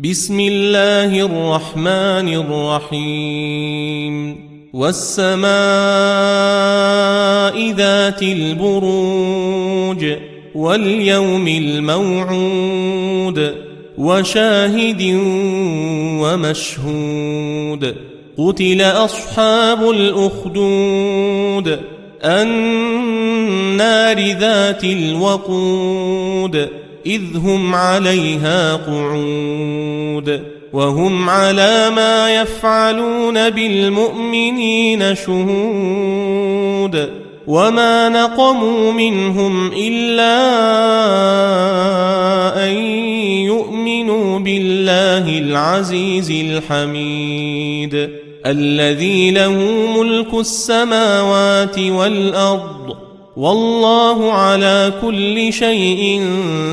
بسم الله الرحمن الرحيم والسماء ذات البروج واليوم الموعود وشاهد ومشهود قتل أصحاب الأخدود النار ذات الوقود إذ هم عليها قعود وهم على ما يفعلون بالمؤمنين شهود وما نقموا منهم إلا أن يؤمنوا بالله العزيز الحميد الذي له ملك السماوات والأرض والله على كل شيء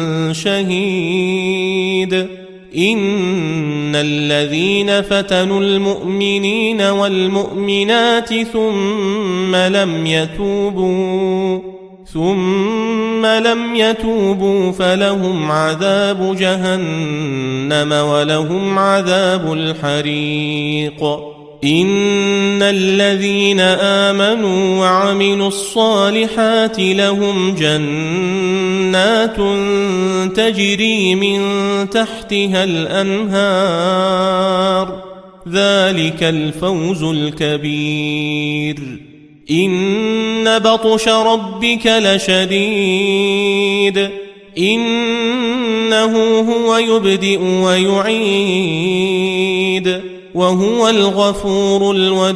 شهيد إن الذين فتنوا المؤمنين والمؤمنات ثم لم يتوبوا فلهم عذاب جهنم ولهم عذاب الحريق إن الذين آمنوا وعملوا الصالحات لهم جنات تجري من تحتها الأنهار ذلك الفوز الكبير إن بطش ربك لشديد إنه هو يبدئ ويعيد وهو الغفور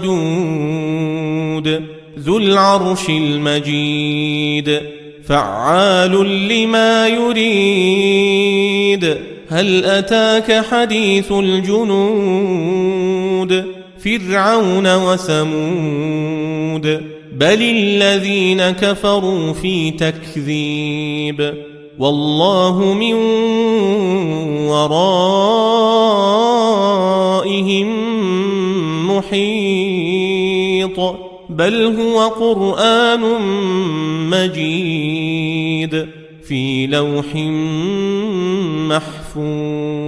الودود ذو العرش المجيد فعال لما يريد هل أتاك حديث الجنود فرعون وثمود بل الذين كفروا في تكذيب والله من ورائهم محيط بل هو قرآن مجيد في لوح محفوظ.